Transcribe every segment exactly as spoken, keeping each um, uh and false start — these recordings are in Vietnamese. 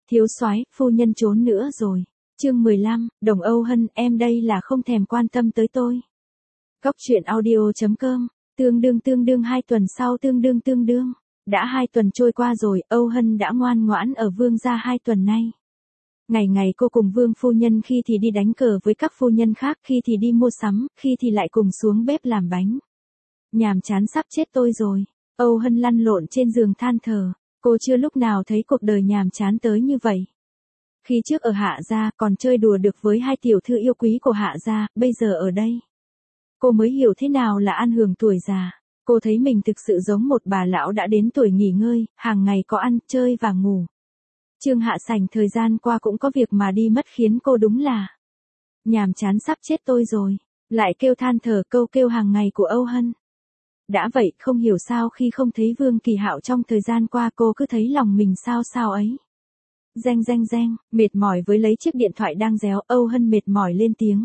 Thiếu soái, phu nhân trốn nữa rồi. Chương mười lăm, Đồng Âu Hân, em đây là không thèm quan tâm tới tôi. Góc truyện audio chấm com, tương đương tương đương hai tuần sau tương đương tương đương. Đã hai tuần trôi qua rồi, Âu Hân đã ngoan ngoãn ở Vương gia hai tuần nay. Ngày ngày cô cùng Vương phu nhân khi thì đi đánh cờ với các phu nhân khác, khi thì đi mua sắm, khi thì lại cùng xuống bếp làm bánh. Nhàm chán sắp chết tôi rồi. Âu Hân lăn lộn trên giường than thở. Cô chưa lúc nào thấy cuộc đời nhàm chán tới như vậy. Khi trước ở Hạ gia còn chơi đùa được với hai tiểu thư yêu quý của Hạ gia, bây giờ ở đây. Cô mới hiểu thế nào là ăn hưởng tuổi già. Cô thấy mình thực sự giống một bà lão đã đến tuổi nghỉ ngơi, hàng ngày có ăn, chơi và ngủ. Trương Hạ Sảnh thời gian qua cũng có việc mà đi mất khiến cô đúng là nhàm chán sắp chết tôi rồi. Lại kêu than thở câu kêu hàng ngày của Âu Hân. Đã vậy, không hiểu sao khi không thấy Vương Kỳ Hạo trong thời gian qua cô cứ thấy lòng mình sao sao ấy. Reng reng reng, mệt mỏi với lấy chiếc điện thoại đang réo, Âu Hân mệt mỏi lên tiếng.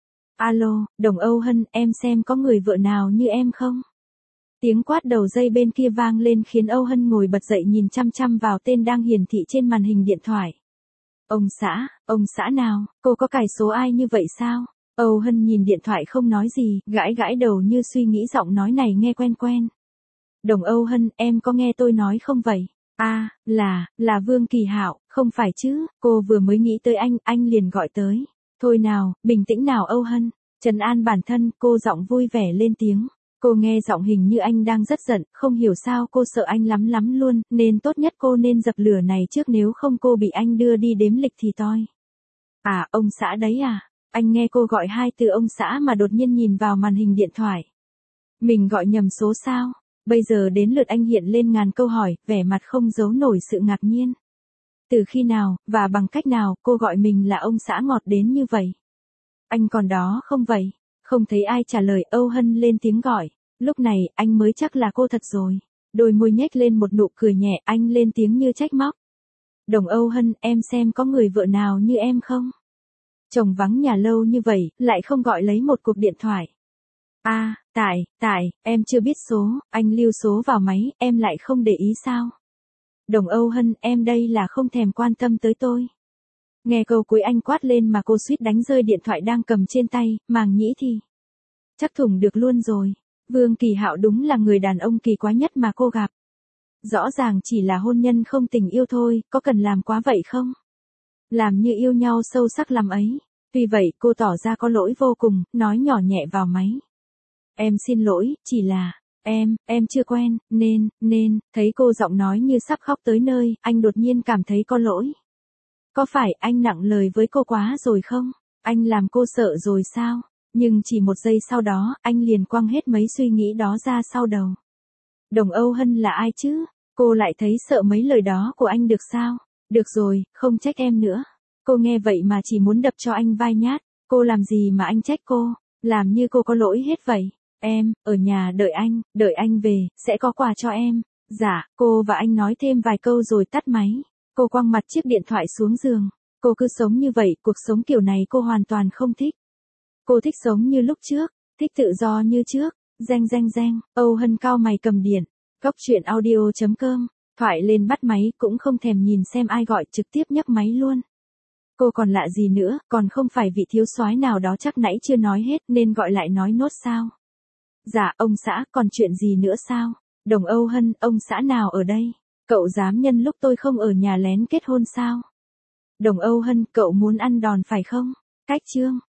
Alo, Đồng Âu Hân, em xem có người vợ nào như em không? Tiếng quát đầu dây bên kia vang lên khiến Âu Hân ngồi bật dậy nhìn chăm chăm vào tên đang hiển thị trên màn hình điện thoại. Ông xã, ông xã nào, cô có cài số ai như vậy sao? Âu Hân nhìn điện thoại không nói gì, gãi gãi đầu như suy nghĩ giọng nói này nghe quen quen. Đồng Âu Hân, em có nghe tôi nói không vậy? À, là, là Vương Kỳ Hạo, không phải chứ, cô vừa mới nghĩ tới anh, anh liền gọi tới. Thôi nào, bình tĩnh nào Âu Hân, trấn an bản thân, cô giọng vui vẻ lên tiếng. Cô nghe giọng hình như anh đang rất giận, không hiểu sao cô sợ anh lắm lắm luôn, nên tốt nhất cô nên dập lửa này trước nếu không cô bị anh đưa đi đếm lịch thì toi. À, ông xã đấy à? Anh nghe cô gọi hai từ ông xã mà đột nhiên nhìn vào màn hình điện thoại. Mình gọi nhầm số sao? Bây giờ đến lượt anh hiện lên ngàn câu hỏi, vẻ mặt không giấu nổi sự ngạc nhiên. Từ khi nào, và bằng cách nào, cô gọi mình là ông xã ngọt đến như vậy? Anh còn đó không vậy? Không thấy ai trả lời, Âu Hân lên tiếng gọi. Lúc này, anh mới chắc là cô thật rồi. Đôi môi nhếch lên một nụ cười nhẹ, anh lên tiếng như trách móc. Đồng Âu Hân, em xem có người vợ nào như em không? Chồng vắng nhà lâu như vậy, lại không gọi lấy một cuộc điện thoại. À, tại, tại, em chưa biết số, anh lưu số vào máy, em lại không để ý sao? Đồng Âu Hân, em đây là không thèm quan tâm tới tôi. Nghe câu cuối anh quát lên mà cô suýt đánh rơi điện thoại đang cầm trên tay, màng nhĩ thì chắc thủng được luôn rồi. Vương Kỳ Hạo đúng là người đàn ông kỳ quái nhất mà cô gặp. Rõ ràng chỉ là hôn nhân không tình yêu thôi, có cần làm quá vậy không? Làm như yêu nhau sâu sắc lắm ấy. Vì vậy cô tỏ ra có lỗi vô cùng, nói nhỏ nhẹ vào máy. Em xin lỗi, chỉ là, em, em chưa quen, nên, nên, thấy cô giọng nói như sắp khóc tới nơi, anh đột nhiên cảm thấy có lỗi. Có phải anh nặng lời với cô quá rồi không? Anh làm cô sợ rồi sao? Nhưng chỉ một giây sau đó, anh liền quăng hết mấy suy nghĩ đó ra sau đầu. Đồng Âu Hân là ai chứ? Cô lại thấy sợ mấy lời đó của anh được sao? Được rồi, không trách em nữa. Cô nghe vậy mà chỉ muốn đập cho anh vai nhát. Cô làm gì mà anh trách cô? Làm như cô có lỗi hết vậy. Em, ở nhà đợi anh, đợi anh về, sẽ có quà cho em. Dạ, cô và anh nói thêm vài câu rồi tắt máy. Cô quăng mặt chiếc điện thoại xuống giường. Cô cứ sống như vậy, cuộc sống kiểu này cô hoàn toàn không thích. Cô thích sống như lúc trước, thích tự do như trước. Reng reng reng, Âu Hân cau mày cầm điện. Góc truyện audio chấm com, thoại lên bắt máy cũng không thèm nhìn xem ai gọi, trực tiếp nhấc máy luôn. Cô còn lạ gì nữa, còn không phải vị thiếu soái nào đó chắc nãy chưa nói hết nên gọi lại nói nốt sao? Dạ, ông xã, còn chuyện gì nữa sao? Đồng Âu Hân, ông xã nào ở đây? Cậu dám nhân lúc tôi không ở nhà lén kết hôn sao? Đồng Âu Hân, cậu muốn ăn đòn phải không? Cách chương.